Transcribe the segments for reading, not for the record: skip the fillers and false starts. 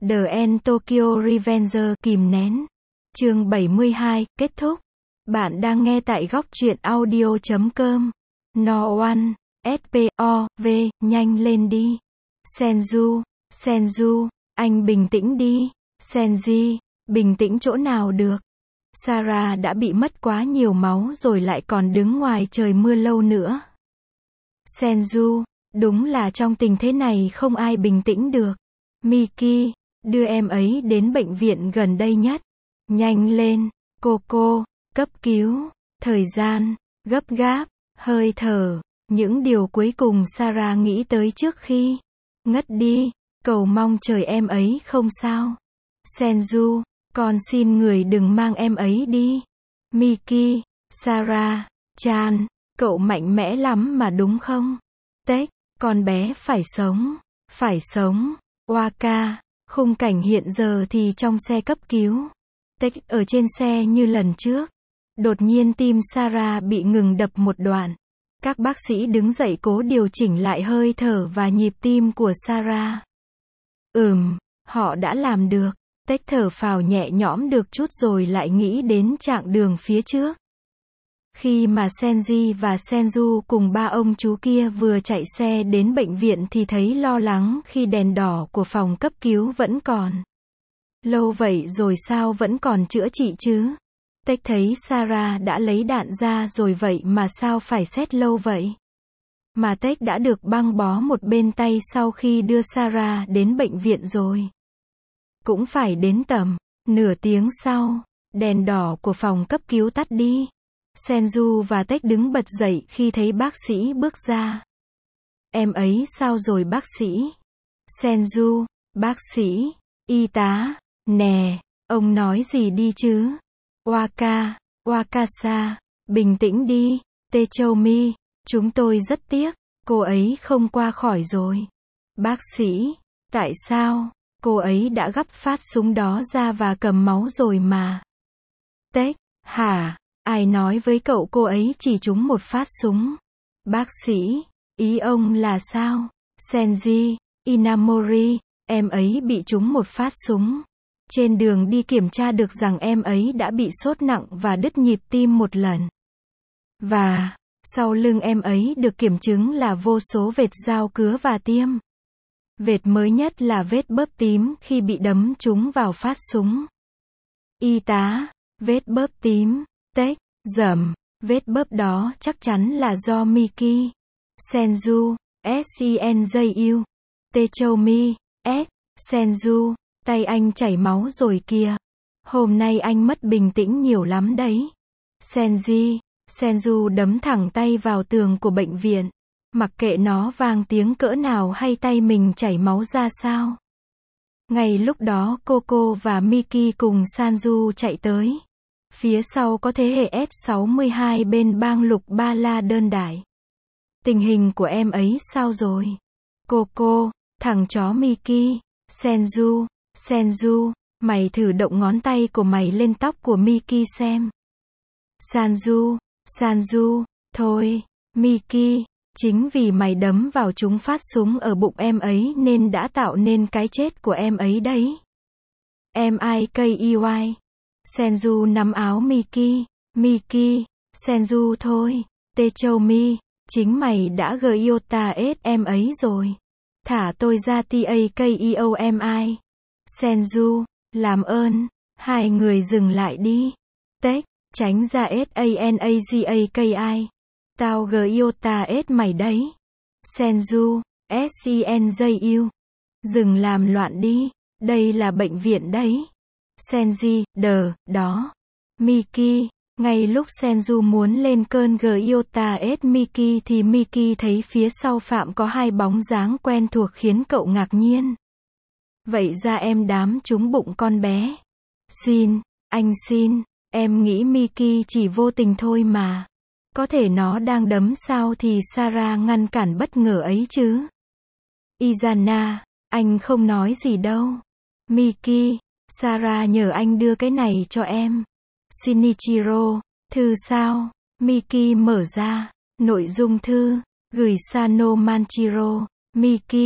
The End Tokyo Revenger kìm nén. Chương 72, kết thúc. Bạn đang nghe tại góc truyện audio.com. No One, S.P.O.V, nhanh lên đi. Senju, anh bình tĩnh đi. Senji, bình tĩnh chỗ nào được. Sarah đã bị mất quá nhiều máu rồi lại còn đứng ngoài trời mưa lâu nữa. Senju, đúng là trong tình thế này không ai bình tĩnh được. Miki, đưa em ấy đến bệnh viện gần đây nhất. Nhanh lên, cô, cấp cứu, thời gian, gấp gáp, hơi thở, những điều cuối cùng Sarah nghĩ tới trước khi ngất đi, cầu mong trời em ấy không sao. Senju, con xin người đừng mang em ấy đi. Miki, Sarah, Chan, cậu mạnh mẽ lắm mà đúng không? Tech, con bé phải sống. Waka, khung cảnh hiện giờ thì trong xe cấp cứu. Tech ở trên xe như lần trước. Đột nhiên tim Sarah bị ngừng đập một đoạn. Các bác sĩ đứng dậy cố điều chỉnh lại hơi thở và nhịp tim của Sarah. Họ đã làm được. Tech thở phào nhẹ nhõm được chút rồi lại nghĩ đến chặng đường phía trước. Khi mà Senji và Senju cùng ba ông chú kia vừa chạy xe đến bệnh viện thì thấy lo lắng khi đèn đỏ của phòng cấp cứu vẫn còn. Lâu vậy rồi sao vẫn còn chữa trị chứ? Tech thấy Sarah đã lấy đạn ra rồi vậy mà sao phải xét lâu vậy? Mà Tech đã được băng bó một bên tay sau khi đưa Sarah đến bệnh viện rồi. Cũng phải đến tầm nửa tiếng sau, đèn đỏ của phòng cấp cứu tắt đi. Senju và Tech đứng bật dậy khi thấy bác sĩ bước ra. Em ấy sao rồi bác sĩ? Senju, bác sĩ, y tá, nè, ông nói gì đi chứ? Wakasa, bình tĩnh đi, Techomi, chúng tôi rất tiếc, cô ấy không qua khỏi rồi. Bác sĩ, tại sao? Cô ấy đã gắp phát súng đó ra và cầm máu rồi mà. Tech, hả? Ai nói với cậu cô ấy chỉ trúng một phát súng? Bác sĩ, ý ông là sao? Senji, Inamori, em ấy bị trúng một phát súng. Trên đường đi kiểm tra được rằng em ấy đã bị sốt nặng và đứt nhịp tim một lần. Và, sau lưng em ấy được kiểm chứng là vô số vệt dao cứa và tiêm. Vệt mới nhất là vết bớp tím khi bị đấm trúng vào phát súng. Y tá, vết bớp tím. Tech, vết bớp đó chắc chắn là do Miki. Senju, Senju, Techomi, Senju, tay anh chảy máu rồi kìa. Hôm nay anh mất bình tĩnh nhiều lắm đấy. Senju đấm thẳng tay vào tường của bệnh viện. Mặc kệ nó vang tiếng cỡ nào hay tay mình chảy máu ra sao. Ngay lúc đó Coco và Miki cùng Sanju chạy tới. Phía sau có thế hệ S62 bên bang lục ba la đơn đại. Tình hình của em ấy sao rồi? Coco, thằng chó Miki. Senju, mày thử động ngón tay của mày lên tóc của Miki xem. Sanju, thôi, Miki, chính vì mày đấm vào trúng phát súng ở bụng em ấy nên đã tạo nên cái chết của em ấy đấy. Mikey. Senju nắm áo Miki, Senju thôi, Techomi, chính mày đã Gyota em ấy rồi. Thả tôi ra Takeomi. Senju, làm ơn, hai người dừng lại đi. Tech, tránh ra Sanagaki. Tao Gyota mày đấy. Senju, Senju, dừng làm loạn đi, đây là bệnh viện đấy. Senji, đó. Miki, ngay lúc Senju muốn lên cơn Gyota Miki thì Miki thấy phía sau Phạm có hai bóng dáng quen thuộc khiến cậu ngạc nhiên. Vậy ra em đám trúng bụng con bé. Anh xin, em nghĩ Miki chỉ vô tình thôi mà. Có thể nó đang đấm sao thì Sarah ngăn cản bất ngờ ấy chứ. Izana, anh không nói gì đâu. Miki, Sarah nhờ anh đưa cái này cho em. Shinichiro, thư sao? Miki mở ra. Nội dung thư, gửi Sano Manchiro. Miki,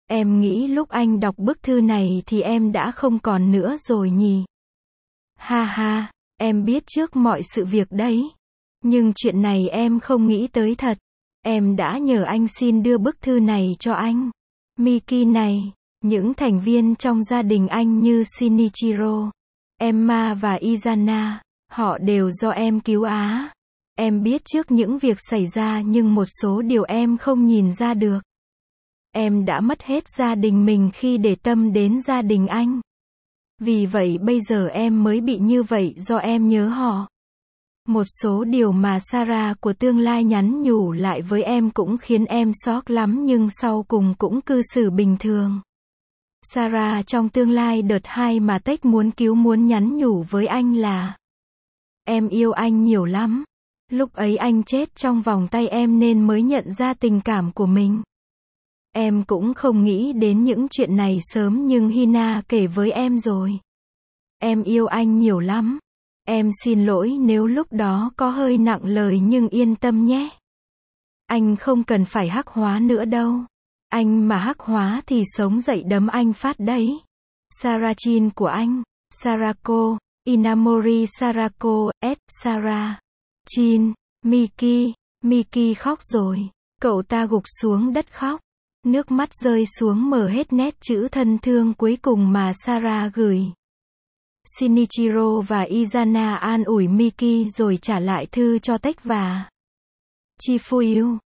Em nghĩ lúc anh đọc bức thư này thì em đã không còn nữa rồi nhỉ? Ha ha, em biết trước mọi sự việc đấy. Nhưng chuyện này em không nghĩ tới thật. Em đã nhờ anh xin đưa bức thư này cho anh. Miki này, những thành viên trong gia đình anh như Shinichiro, Emma và Izana, họ đều do em cứu á. Em biết trước những việc xảy ra nhưng một số điều em không nhìn ra được. Em đã mất hết gia đình mình khi để tâm đến gia đình anh. Vì vậy bây giờ em mới bị như vậy do em nhớ họ. Một số điều mà Sarah của tương lai nhắn nhủ lại với em cũng khiến em sốc lắm nhưng sau cùng cũng cư xử bình thường. Sarah trong tương lai đợt 2 mà Tech muốn nhắn nhủ với anh là: em yêu anh nhiều lắm. Lúc ấy anh chết trong vòng tay em nên mới nhận ra tình cảm của mình. Em cũng không nghĩ đến những chuyện này sớm nhưng Hina kể với em rồi. Em yêu anh nhiều lắm. Em xin lỗi nếu lúc đó có hơi nặng lời nhưng yên tâm nhé. Anh không cần phải hắc hóa nữa đâu. Anh mà hắc hóa thì sống dậy đấm anh phát đấy. Sarachin của anh. Sarako. Inamori Sarako, S. Sarah. Chin. Miki. Miki khóc rồi. Cậu ta gục xuống đất khóc. Nước mắt rơi xuống mở hết nét chữ thân thương cuối cùng mà Sarah gửi. Shinichiro và Izana an ủi Miki rồi trả lại thư cho Tech và Chifuyu.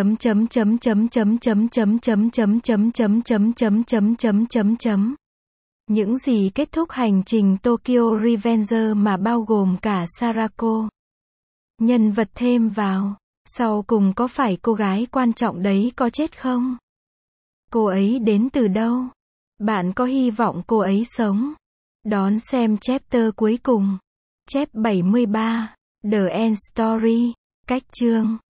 Những gì kết thúc hành trình Tokyo Revenger mà bao gồm cả Sarako. Nhân vật thêm vào. Sau cùng có phải cô gái quan trọng đấy có chết không? Cô ấy đến từ đâu? Bạn có hy vọng cô ấy sống? Đón xem chapter cuối cùng. Chap 73. The End Story. Cách chương